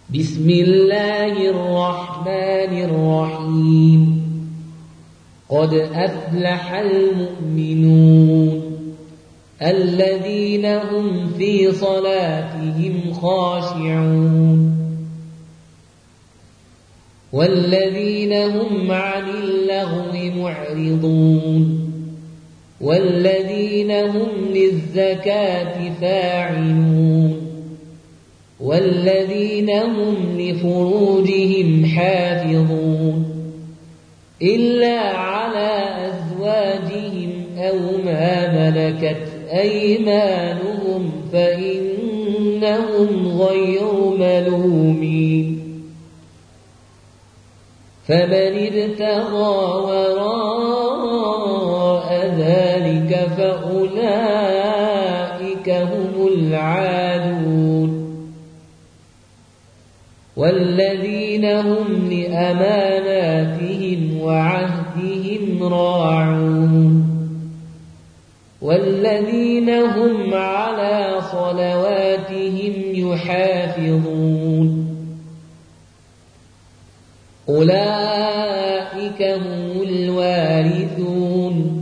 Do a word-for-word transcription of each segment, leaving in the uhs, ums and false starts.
بسم الله الرحمن الرحيم. قد أفلح المؤمنون الذين هم في صلاتهم خاشعون والذين هم عن اللغو معرضون والذين هم للزكاة فاعلون والذين هم لفروجهم حافظون إلا على أزواجهم أو ما ملكت أيمانهم فإنهم غير ملومين. فمن ابتغى وراء ذلك فأولئك هم العادون والذين هم لأماناتهم وعهدهم راعون والذين هم على صلواتهم يحافظون. أولئك هم الوارثون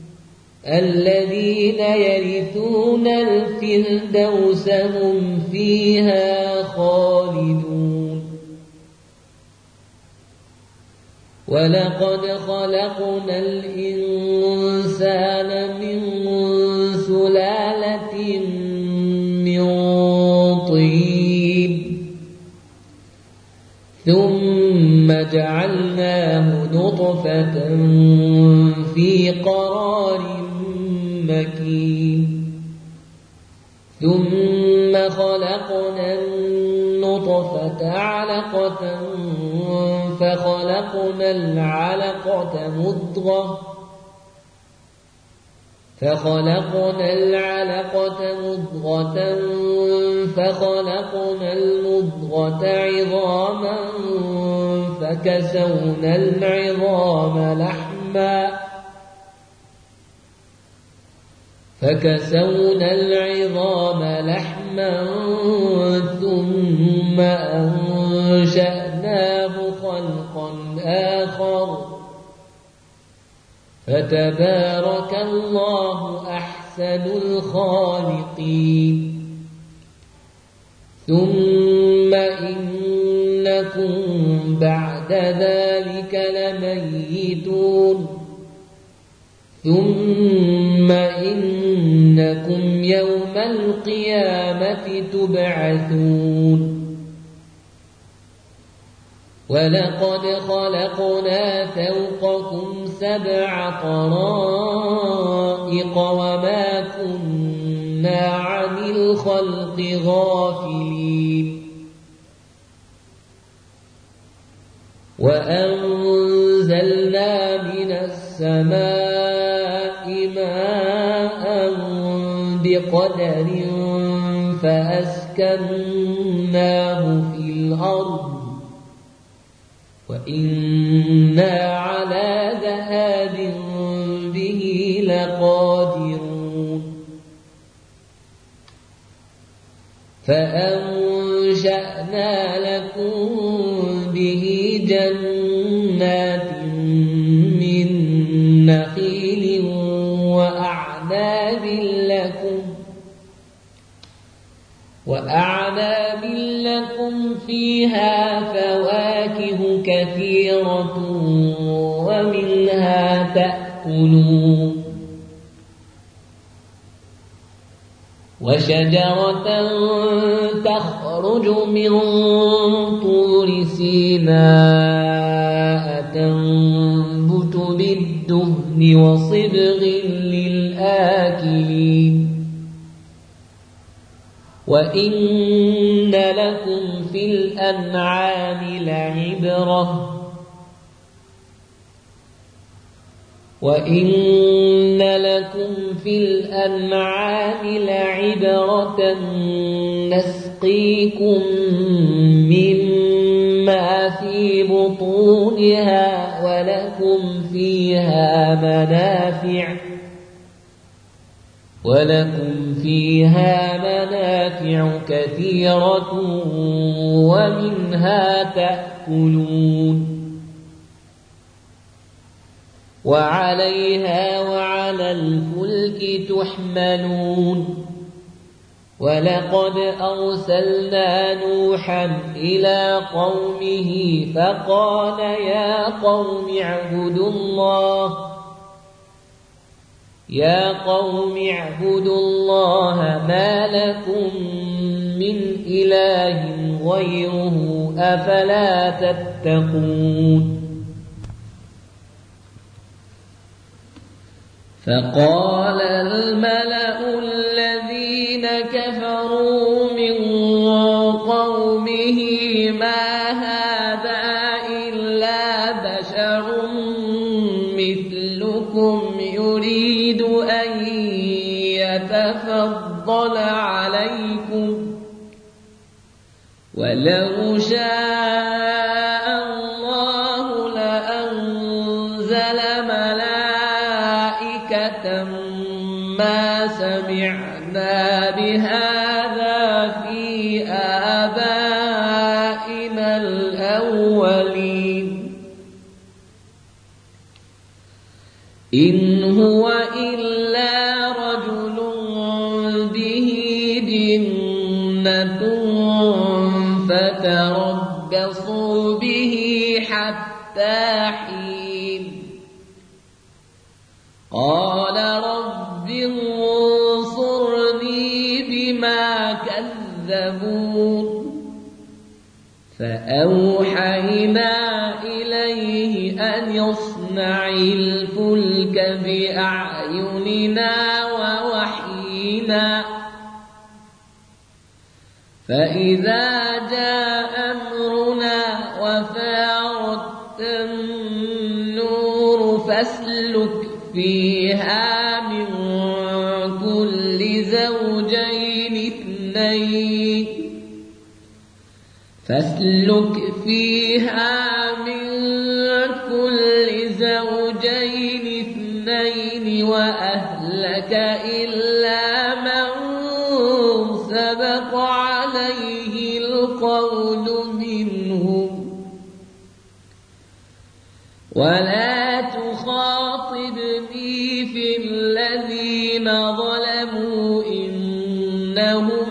الذين يرثون الفردوس هم فيها خالدون. ولقد خلقنا الإنسان من سلالة من طين ثم جعلناه نطفة في قرار مكين ثم خلقنا النطفة علقة فخلقنا العلقة مضغة فخلقنا العلقة مضغة فخلقنا المضغة عظاما فكسونا العظام لحما فكسونا العظام لحما ثم أنشأناه خلقا آخر فتبارك الله أحسن الخالقين. ثم إنكم بعد ذلك لميتون ثم إنكم يوم القيامة تبعثون. ولقد خلقنا فوقكم سبع طرائق وما كنا عن الخلق غافلين. وأنزلنا من السماء ماء بقدر فأسكناه في الأرض وإنا على ذهاب به لقادرون. فأنشأنا لكم به جنات من نخيل وأعناب لكم وأعناب لكم فيها فواكه كثيرة ومنها تأكلون. وشجرة تخرج من طور سيناء تنبت بالدهن وصبغ للآكلين. وإن لكم في الأنعام لعبرة وإن لكم في الأنعام لعبرة نسقيكم مما في بطونها ولكم فيها منافع ولكم فيها منافع كثيرة ومنها تأكلون وعليها وعلى الفلك تحملون ولقد أرسلنا نوحا إلى قومه فقال يا قوم اعبدوا الله يا قوم اعبدوا الله ما لكم من إله غيره أفلا تتقون فقال الملأ الذين كفروا من قومه ما هذا إلا بشر مثلكم يريد أن يتفضل عليكم ولو شاء الله لأنزل ملائكة ما سمعنا بهذا في آبائنا الأولين إن هو إلا رجل به جنة فتربصوا به حتى حين قال رب انصرني بما كذبون فأوحينا إليه أن يصنع الفلك بأعيننا ووحينا فإذا جاء أمرنا وفارت النور فاسلك فيها من كل زوجين اثنين فاسلك فيها من كل زوجين اثنين وأهلك إلا من سبق عليه القول منهم ولا تخاطبني في الذين ظلموا إنهم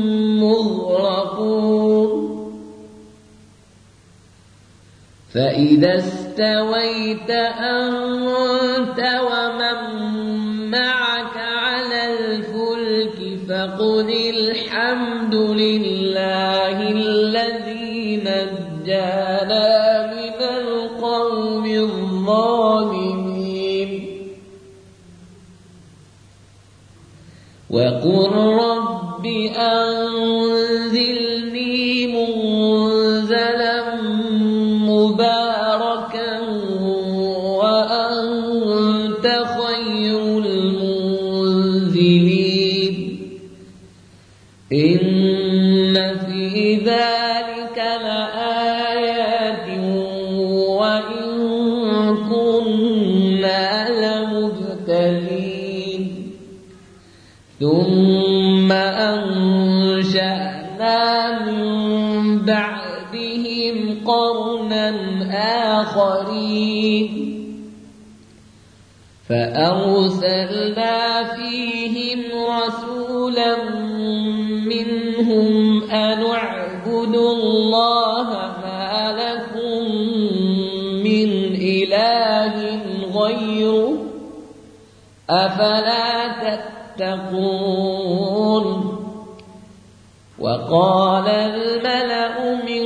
مغرقون فإذا استويت أنت ومن معك على الفلك فقل الحمد لله الذي نجانا من القوم الظالمين وقل رب أنزلني منزلا مباركا وأنت خير المنزلين إن في ذلك لآيات وإن كنا لمبتلين ثم أنشأنا من بعدهم قرنا آخرين فأرسلنا فيهم رسولا منهم أن اعبدوا الله ما لكم من إله غيره أفلا تتقون وقال الملأ من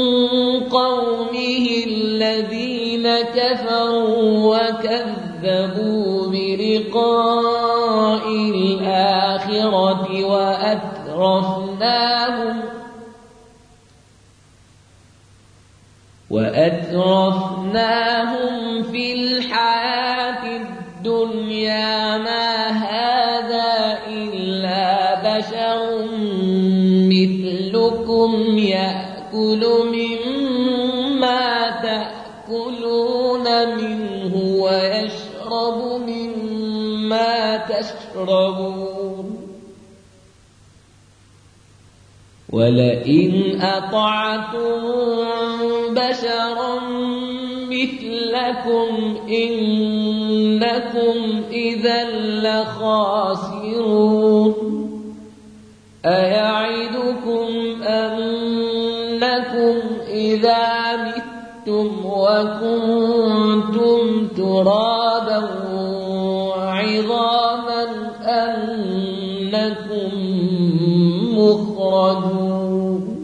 قومه الذين كفروا وكذبوا بلقاء الآخرة وأترفناهم وأترفناهم في الحياة الدنيا ما هذا إلا بشر مثلكم يأكل مما تأكلون منه ويشرب مما تشربون ولئن أطعتم بشرا مثلكم إنكم إذا لخاسرون أيعدكم أنكم إذا متم وكنتم ترابا وعظاما أنكم مخرجون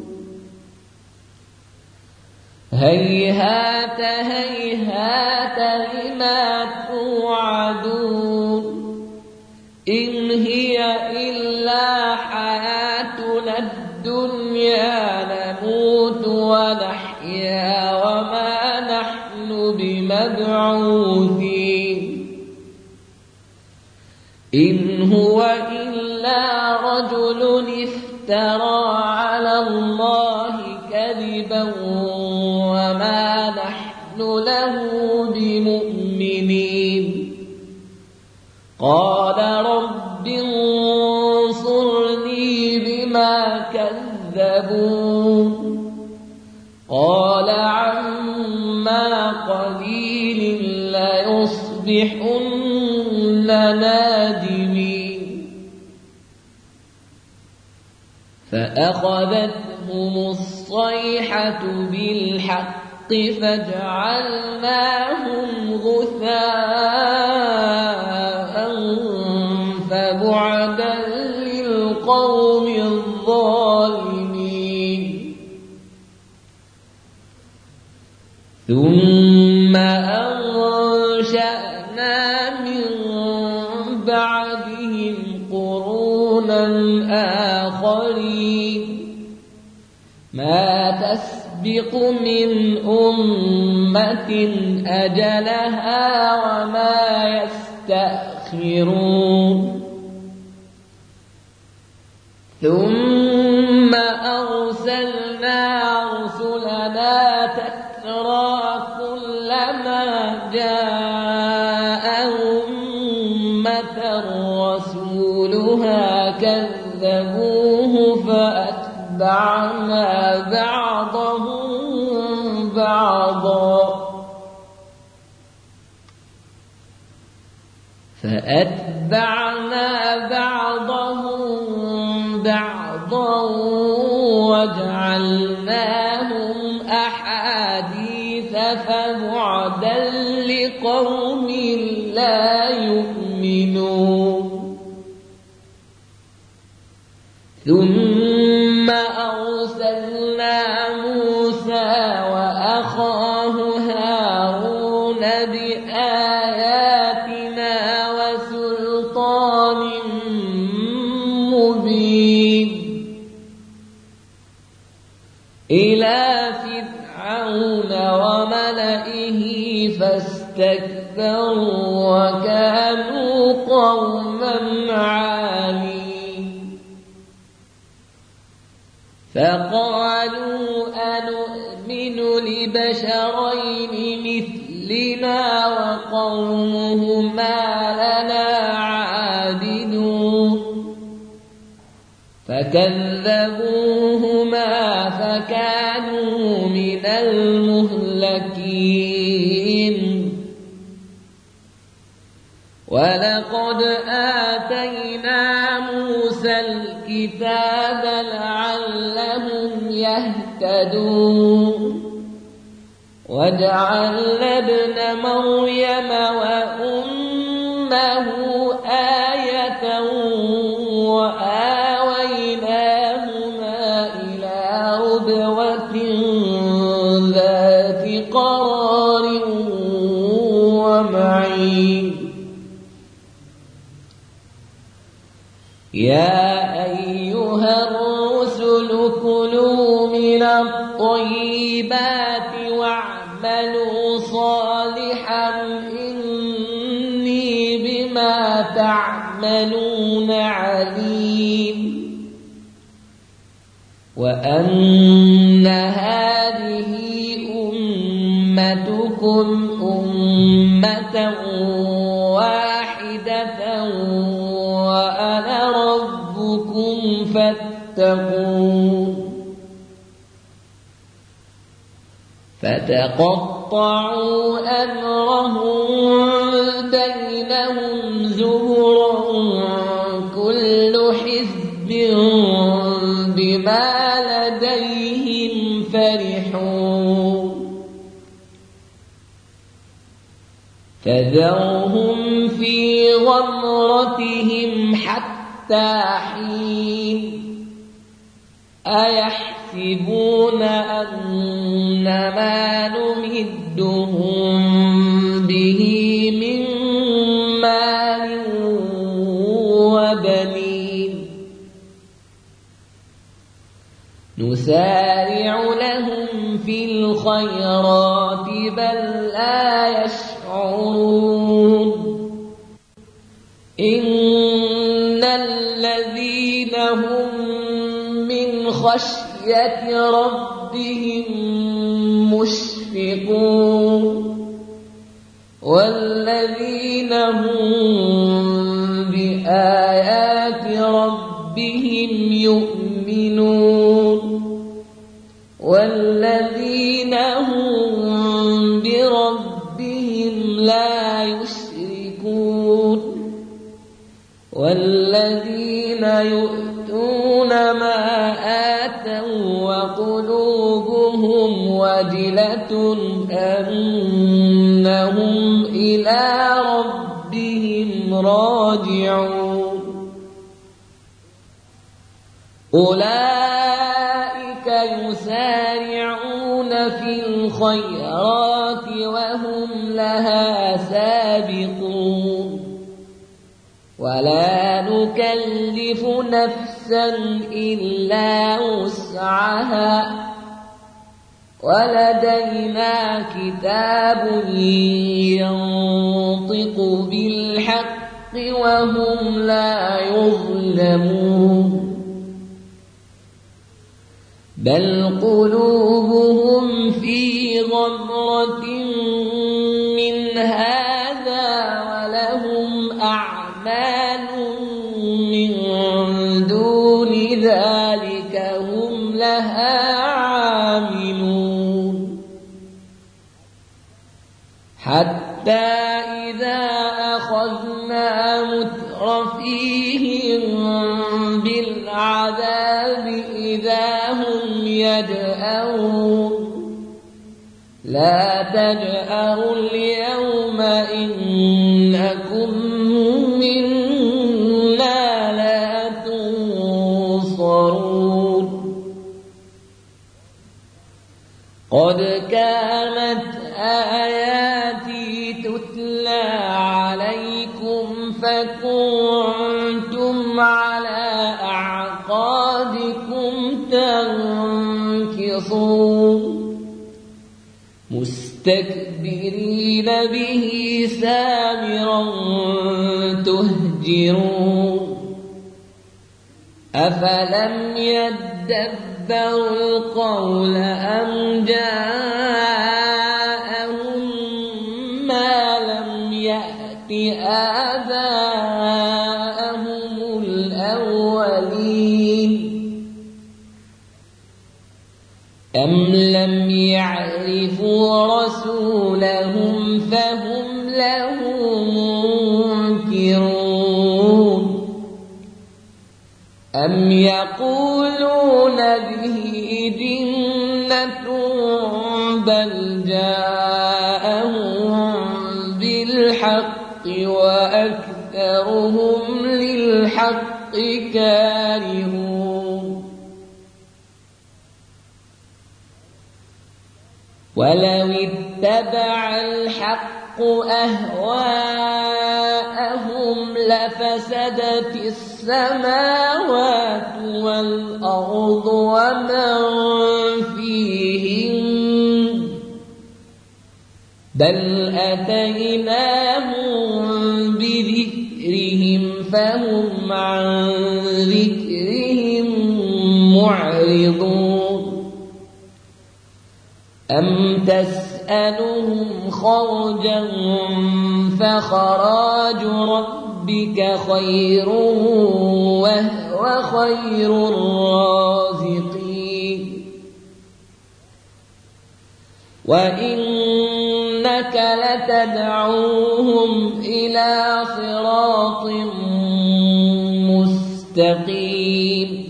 هيهات هيهات لما توعدون إن هي إلا حياتنا الدنيا نموت ونحيا وما نحن بمبعوثين إن هو إلا رجل افترى على الله كذبا وما نحن له بمؤمنين قال رب انصرني بما كذبون قال عما قليل ليصبحن نادمين فأخذتهم الصيحة بالحق فجعلناهم غثاء فبعدا للقوم الظالمين ثم أنشأنا من بعدهم قرونا آخرين ما تسبق من أمة أجلها وما يستأخرون ثم أرسلنا رسلنا تترى كلما جاء أمة رسولها كذبوه فأتبعنا بعضهم بعضا فأتبعنا بعضهم بعضا وجعلناهم أحاديث فبعدا لقوم لا يؤمنون ثم أرسلنا موسى وأخاه هارون بآياتنا وسلطان مبين إلى فرعون وملئه فاستكبروا وكانوا قوما عالين فقالوا أنؤمن لبشرين مثلنا وقومهما لنا عابدون فكذبوهما فكانوا من المهلكين ولقد آتينا موسى الكتاب لعلهم يهتدون وجعلنا ابن مريم وأمه آية وآويناهما إلى ربوة ذات قرار ومعين يا أيها الرسل كلوا من الطيبات واعملوا صالحا إني بما تعملون عليم وأن هذه أمتكم أمة واحدة وأنا ربكم فاتقون فتقطعوا أمرهم بينهم زبرا كل حزب بما لديهم فرحون فذرهم في غمرتهم حتى حين أيحسبون أن ما نمدهم به من مال وبنين نسارع لهم في الخيرات بل لا يشعرون إن الذين هم من خشية ربهم مشفقون والذين هم بآيات ربهم يؤمنون والذين هم بربهم لا يشركون والذين يؤتون ما آتوا وقلوبهم وجلة أنهم إلى ربهم راجعون أولئك يسارعون في الخيرات وهم لها سابقون ولا نكلف نفسا إلا وسعها ولدينا كتاب ينطق بالحق وهم لا يظلمون بل قلوبهم في غمرة من هذا ولهم أعمال من دون ذلك هم لها عاملون حتى إذا أخذنا مترفيهم بالعذاب إذا هم يجأرون لا تجأروا اليوم إنكم منا لا تنصرون قد كانت آياتي تتلى عليكم فكنتم على أعقابكم تنكصون مستكبرين به سامرا تهجرون أفلم يدبروا القول أم جاءهم ما لم يأت آباءهم الأولين أم لم يعرفوا رسولهم فهم له منكرون أم يقولون به جنة بل جاءهم بالحق وأكثرهم للحق كارهون ولو اتبع الحق أهواءهم لفسدت السماوات والأرض ومن فيهن بل أتيناهم بذكرهم فهم عن ذكرهم معرضون أم تسألهم خرجا فخراج ربك خير وهو خير الرازقين وإنك لتدعوهم إلى صراط مستقيم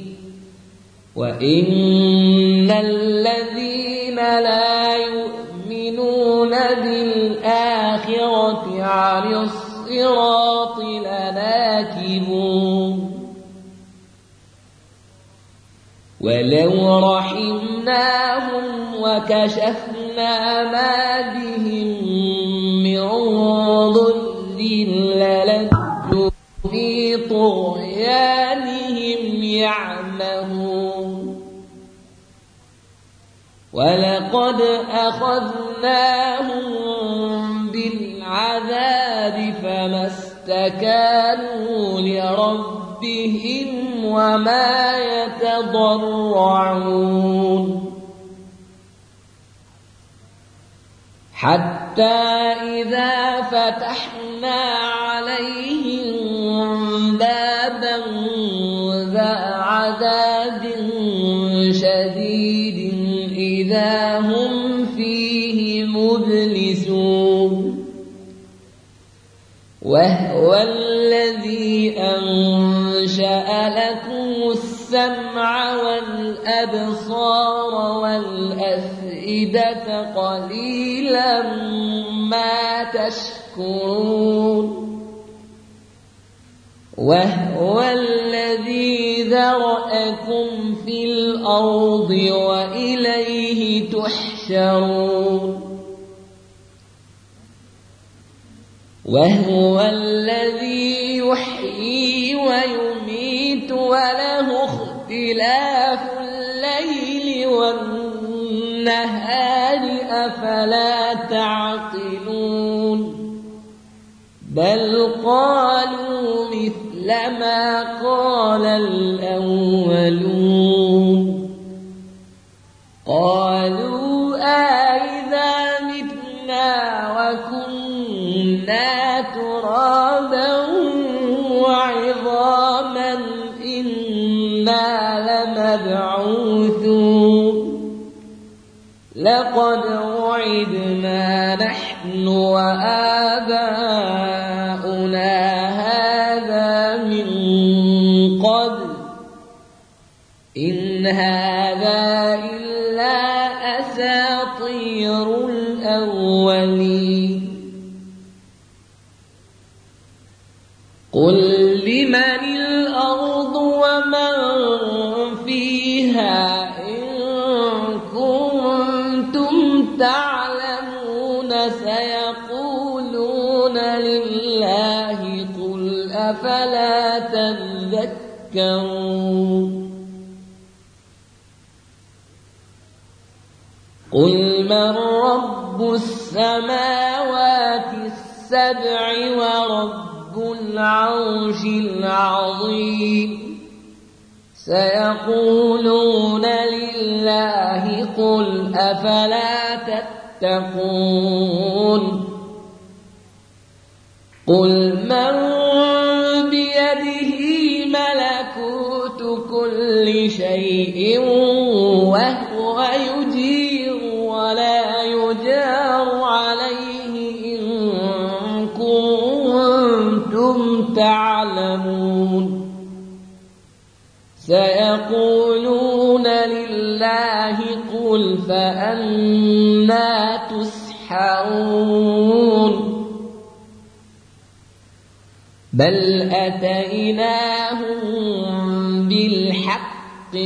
وإن الذين لا يؤمنون بالآخرة عن الصراط لناكبون ولو رحمناهم وكشفنا ما بهم من ضر للجوا في طغيانهم يعمهون ولقد أخذناهم بالعذاب فما استكانوا لربهم وما يتضرعون حتى إذا فتحنا عليهم بابا ذا عذاب شديد إذا هم فيه مبلسون وهو الذي أنشأ لكم السمع والأبصار والأفئدة قليلا ما تشكرون وهو الذي ذرأكم في الأرض وإليه تحشرون وهو الذي يحيي ويميت وله اختلاف الليل والنهار أفلا تعقلون بل قالوا مثل ما قال الأولون قالوا أإذا متنا وكنا ترابا وعظاما إنا لمبعوثون لقد وعدنا نحن وآباؤنا هذا من قبل إن هذا إلا أساطير الأولين قل لمن الأرض ومن فيها إن كنتم تعلمون سيقولون لله قل أفلا تذكرون قل من رب السماوات السبع ورب العرش العظيم سيقولون لله قل أفلا تتقون قل من بيده ملكوت كل شيء وهو يجير ولا يجار عليه إن كنتم تعلمون سيقولون لله قل فأنى تسحرون بل أتيناهم بالحق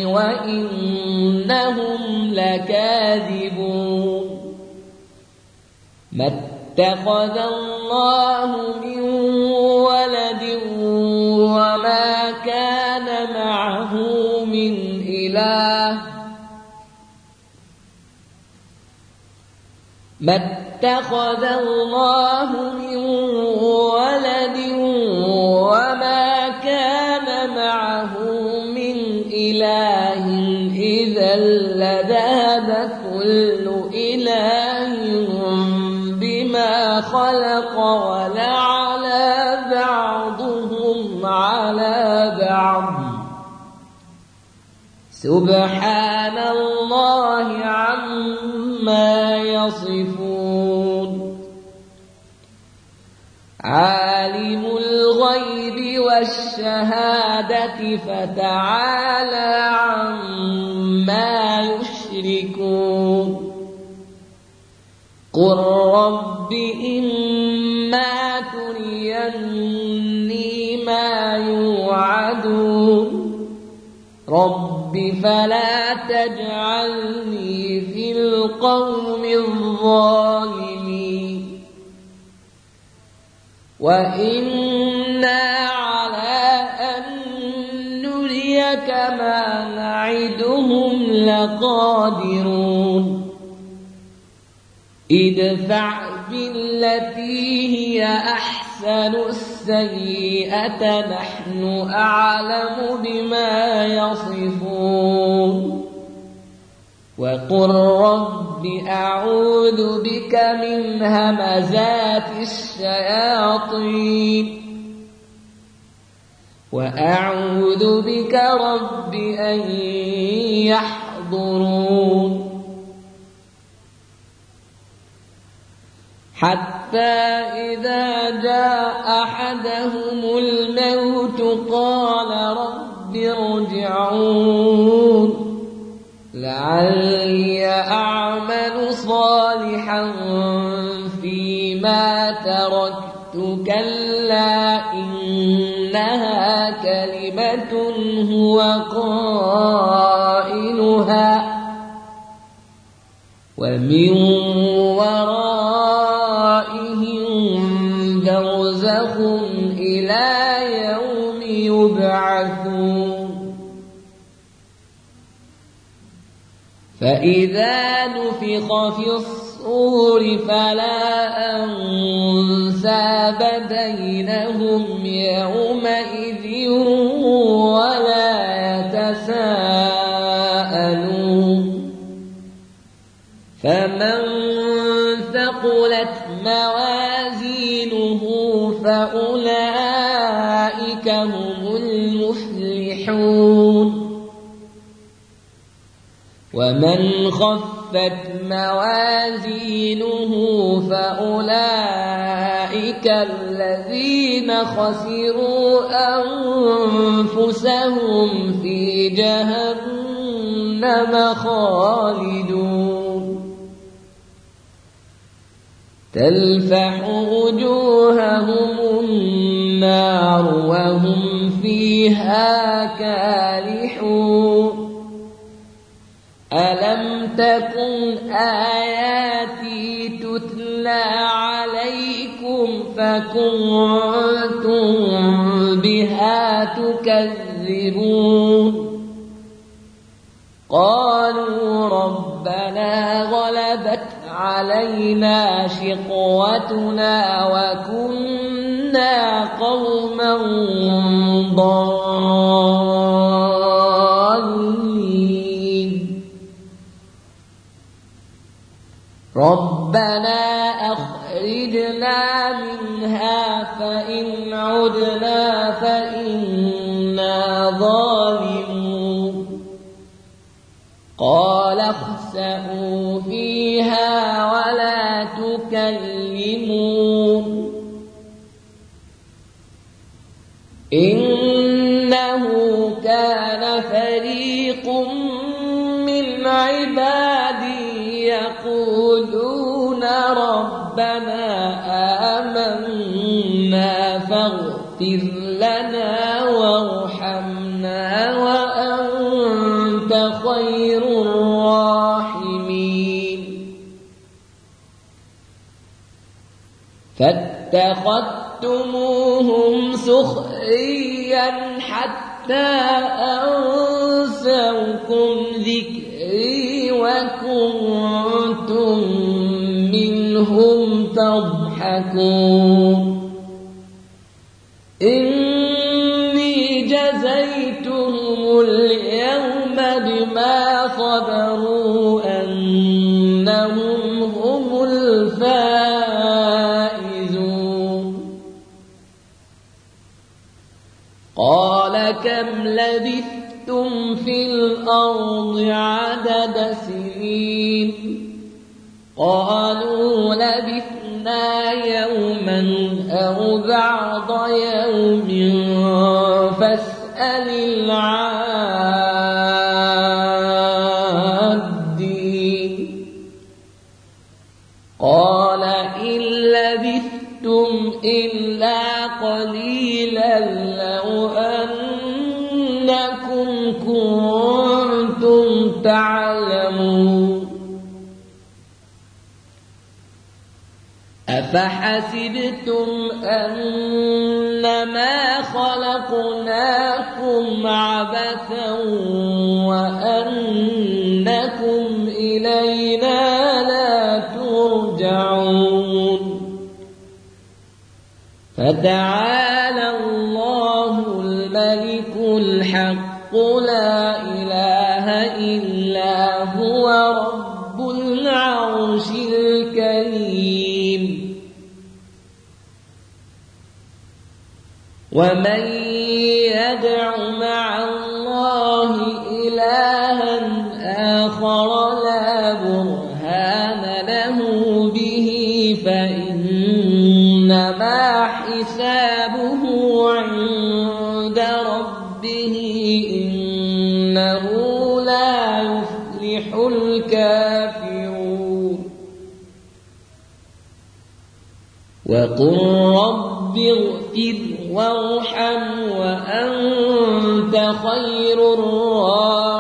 وإنهم لكاذبون ما اتخذ الله من ولد وما كان معه من إله ما اتخذ الله من ولد وما كان معه من إله إذا لذهب كل إله بما خلق ولعلى بعضهم على بعض سبحان الله عما يصفون عالم الغيب والشهادة فتعالى عما يشركون قل رب إما تريني ما يوعدون رب فلا تجعلني في القوم الظالمين وإنا على أن نريك ما نعدهم لقادرون ادفع بالتي هي أحسن السيئة نحن أعلم بما يصفون وقل رب أعوذ بك من همزات الشياطين وأعوذ بك رب أن يحضرون حتى إذا جاء أحدهم الموت قال رب ارجعون لعلي أعمل صالحا فيما تركت كلا إنها كلمة هو قائلها ومن ورائهم برزخ إلى يوم يبعثون فإذا نفخ في الصور فلا أنساب بينهم يومئذ ولا يتساءلون فمن ثقلت موازينه فأولئك هم المفلحون ومن خفت موازينه فأولئك الذين خسروا أنفسهم في جهنم خالدون تلفح وجوههم النار وهم فيها كالحون ألم تكن آياتي تتلى عليكم فكنتم بها تكذبون قالوا ربنا غلبت علينا شقوتنا وكنا قوما ضالين ربنا أخرجنا منها فإن عدنا فإنا ظالمون قال اخسئوا فيها ولا تكلمون إنه كان فريق من عبادي يقولون ربنا آمنا فاغفر لنا وارحمنا وأنت خير الراحمين فاتخذتموهم سخريا حتى أنسوكم ذكري وكنتم منهم تضحكون إني جزيتهم اليوم بما صبروا أنهم هم الفائزون قال كم لبثتم في الأرض عدد سنين قالوا لبثنا يوما أو بعض يوم فاسأل العادين قال إن لبثتم إلا قليلا لو أنكم كنتم تعلمون أفحسبتم أنما خلقناكم عبثا وأنكم إلينا لا ترجعون فتعالى الله الملك الحق لا إله إلا هو رب العرش الكريم ومن يدع مع الله إلها آخر لا برهان له به فإنما حسابه عند ربه إنه لا يفلح الكافرون وقل رب اغفر وارحم وأنت خير الراحمين